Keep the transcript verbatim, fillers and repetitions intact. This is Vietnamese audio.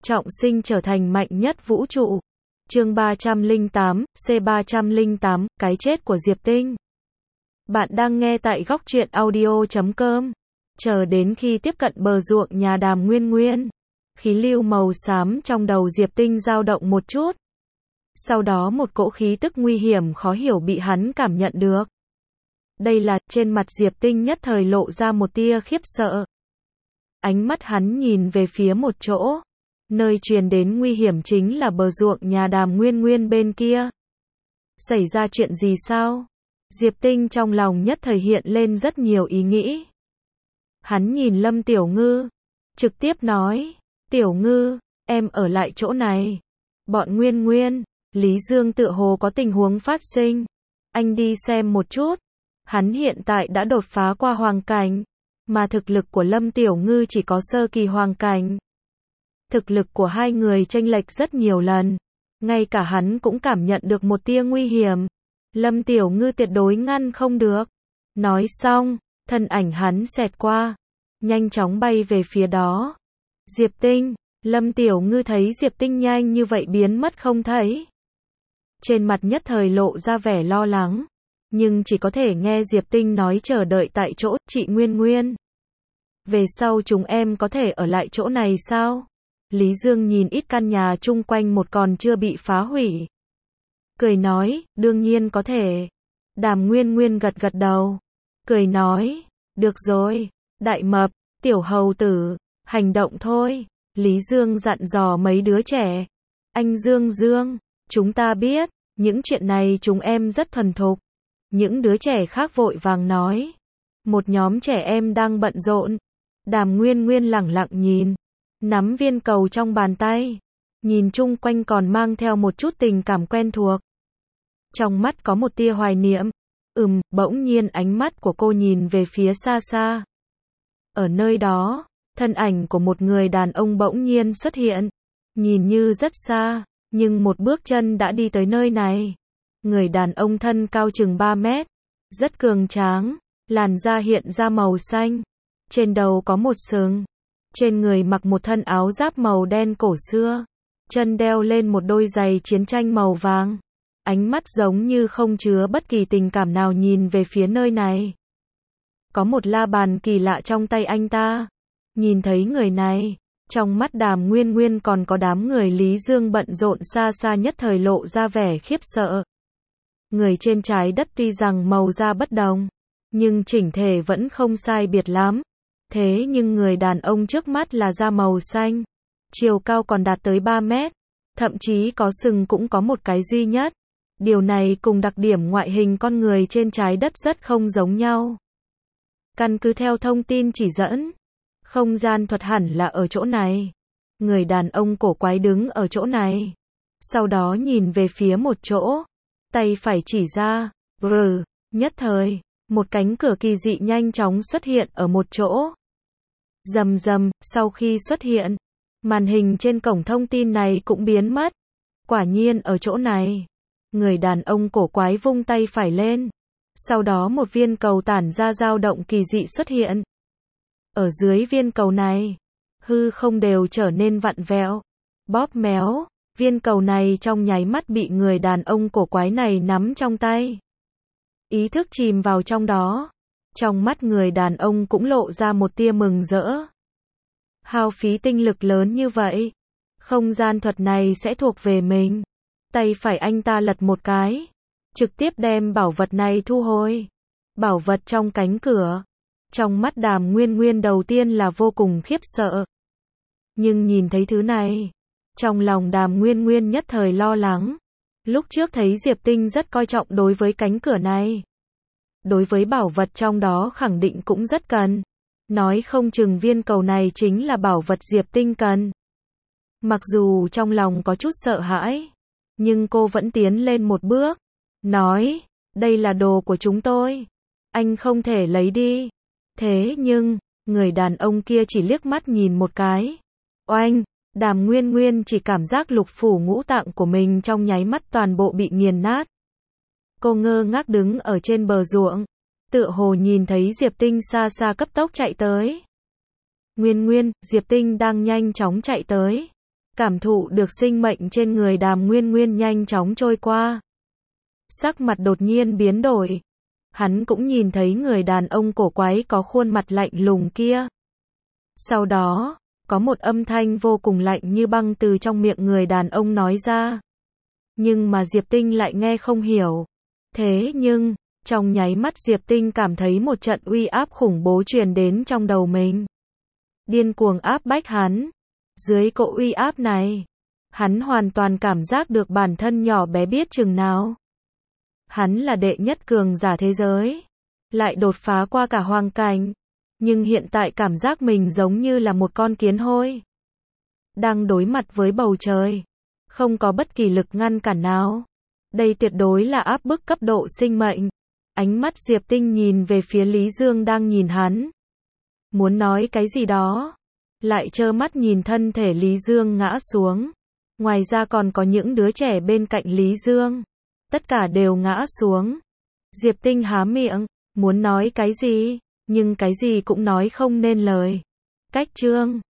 trọng sinh trở thành mạnh nhất vũ trụ. Chương ba trăm lẻ tám, C ba trăm lẻ tám, cái chết của Diệp Tinh. Bạn đang nghe tại góc truyện audio chấm com. Chờ đến khi tiếp cận bờ ruộng nhà Đàm Nguyên Nguyên, khí lưu màu xám trong đầu Diệp Tinh dao động một chút. Sau đó một cỗ khí tức nguy hiểm khó hiểu bị hắn cảm nhận được. Đây là, trên mặt Diệp Tinh nhất thời lộ ra một tia khiếp sợ. Ánh mắt hắn nhìn về phía một chỗ. Nơi truyền đến nguy hiểm chính là bờ ruộng nhà Đàm Nguyên Nguyên bên kia. Xảy ra chuyện gì sao? Diệp Tinh trong lòng nhất thời hiện lên rất nhiều ý nghĩ. Hắn nhìn Lâm Tiểu Ngư, trực tiếp nói, Tiểu Ngư, em ở lại chỗ này. Bọn Nguyên Nguyên, Lý Dương tựa hồ có tình huống phát sinh. Anh đi xem một chút. Hắn hiện tại đã đột phá qua hoàng cảnh, mà thực lực của Lâm Tiểu Ngư chỉ có sơ kỳ hoàng cảnh. Thực lực của hai người chênh lệch rất nhiều lần. Ngay cả hắn cũng cảm nhận được một tia nguy hiểm. Lâm Tiểu Ngư tuyệt đối ngăn không được. Nói xong, thân ảnh hắn xẹt qua, nhanh chóng bay về phía đó. Diệp Tinh, Lâm Tiểu Ngư thấy Diệp Tinh nhanh như vậy biến mất không thấy. Trên mặt nhất thời lộ ra vẻ lo lắng. Nhưng chỉ có thể nghe Diệp Tinh nói chờ đợi tại chỗ, chị Nguyên Nguyên. Về sau chúng em có thể ở lại chỗ này sao? Lý Dương nhìn ít căn nhà chung quanh một còn chưa bị phá hủy. Cười nói, đương nhiên có thể. Đàm Nguyên Nguyên gật gật đầu. Cười nói, được rồi, đại mập, tiểu hầu tử, hành động thôi. Lý Dương dặn dò mấy đứa trẻ. Anh Dương Dương, chúng ta biết, những chuyện này chúng em rất thuần thục. Những đứa trẻ khác vội vàng nói. Một nhóm trẻ em đang bận rộn. Đàm Nguyên Nguyên lẳng lặng nhìn. Nắm viên cầu trong bàn tay. Nhìn chung quanh còn mang theo một chút tình cảm quen thuộc. Trong mắt có một tia hoài niệm. Ừm, bỗng nhiên ánh mắt của cô nhìn về phía xa xa. Ở nơi đó, thân ảnh của một người đàn ông bỗng nhiên xuất hiện. Nhìn như rất xa, nhưng một bước chân đã đi tới nơi này. Người đàn ông thân cao chừng ba mét, rất cường tráng, làn da hiện ra màu xanh, trên đầu có một sừng, trên người mặc một thân áo giáp màu đen cổ xưa, chân đeo lên một đôi giày chiến tranh màu vàng, ánh mắt giống như không chứa bất kỳ tình cảm nào nhìn về phía nơi này. Có một la bàn kỳ lạ trong tay anh ta. Nhìn thấy người này, trong mắt Đàm Nguyên Nguyên còn có đám người Lý Dương bận rộn xa xa nhất thời lộ ra vẻ khiếp sợ. Người trên trái đất tuy rằng màu da bất đồng, nhưng chỉnh thể vẫn không sai biệt lắm. Thế nhưng người đàn ông trước mắt là da màu xanh, chiều cao còn đạt tới ba mét, thậm chí có sừng cũng có một cái duy nhất. Điều này cùng đặc điểm ngoại hình con người trên trái đất rất không giống nhau. Căn cứ theo thông tin chỉ dẫn, không gian thuật hẳn là ở chỗ này. Người đàn ông cổ quái đứng ở chỗ này, sau đó nhìn về phía một chỗ. Tay phải chỉ ra, rừ, nhất thời, một cánh cửa kỳ dị nhanh chóng xuất hiện ở một chỗ. Rầm rầm, sau khi xuất hiện, màn hình trên cổng thông tin này cũng biến mất. Quả nhiên ở chỗ này, người đàn ông cổ quái vung tay phải lên. Sau đó một viên cầu tản ra dao động kỳ dị xuất hiện. Ở dưới viên cầu này, hư không đều trở nên vặn vẹo, bóp méo. Viên cầu này trong nháy mắt bị người đàn ông cổ quái này nắm trong tay. Ý thức chìm vào trong đó. Trong mắt người đàn ông cũng lộ ra một tia mừng rỡ. Hao phí tinh lực lớn như vậy, không gian thuật này sẽ thuộc về mình. Tay phải anh ta lật một cái, trực tiếp đem bảo vật này thu hồi. Bảo vật trong cánh cửa. Trong mắt Đàm Nguyên Nguyên đầu tiên là vô cùng khiếp sợ. Nhưng nhìn thấy thứ này, trong lòng Đàm Nguyên Nguyên nhất thời lo lắng. Lúc trước thấy Diệp Tinh rất coi trọng đối với cánh cửa này. Đối với bảo vật trong đó khẳng định cũng rất cần. Nói không chừng viên cầu này chính là bảo vật Diệp Tinh cần. Mặc dù trong lòng có chút sợ hãi, nhưng cô vẫn tiến lên một bước. Nói, đây là đồ của chúng tôi. Anh không thể lấy đi. Thế nhưng, người đàn ông kia chỉ liếc mắt nhìn một cái. Oanh! Đàm Nguyên Nguyên chỉ cảm giác lục phủ ngũ tạng của mình trong nháy mắt toàn bộ bị nghiền nát. Cô ngơ ngác đứng ở trên bờ ruộng, tựa hồ nhìn thấy Diệp Tinh xa xa cấp tốc chạy tới. Nguyên Nguyên, Diệp Tinh đang nhanh chóng chạy tới. cảm thụ được sinh mệnh trên người Đàm Nguyên Nguyên nhanh chóng trôi qua. Sắc mặt đột nhiên biến đổi. Hắn cũng nhìn thấy người đàn ông cổ quái có khuôn mặt lạnh lùng kia. Sau đó, có một âm thanh vô cùng lạnh như băng từ trong miệng người đàn ông nói ra. Nhưng mà Diệp Tinh lại nghe không hiểu. Thế nhưng, trong nháy mắt Diệp Tinh cảm thấy một trận uy áp khủng bố truyền đến trong đầu mình. Điên cuồng áp bách hắn. Dưới cỗ uy áp này, hắn hoàn toàn cảm giác được bản thân nhỏ bé biết chừng nào. Hắn là đệ nhất cường giả thế giới, lại đột phá qua cả hoàng cảnh, nhưng hiện tại cảm giác mình giống như là một con kiến hôi, đang đối mặt với bầu trời, không có bất kỳ lực ngăn cản nào. Đây tuyệt đối là áp bức cấp độ sinh mệnh. Ánh mắt Diệp Tinh nhìn về phía Lý Dương đang nhìn hắn, muốn nói cái gì đó, lại trơ mắt nhìn thân thể Lý Dương ngã xuống. Ngoài ra còn có những đứa trẻ bên cạnh Lý Dương, tất cả đều ngã xuống. Diệp Tinh há miệng, muốn nói cái gì, nhưng cái gì cũng nói không nên lời. Cách chương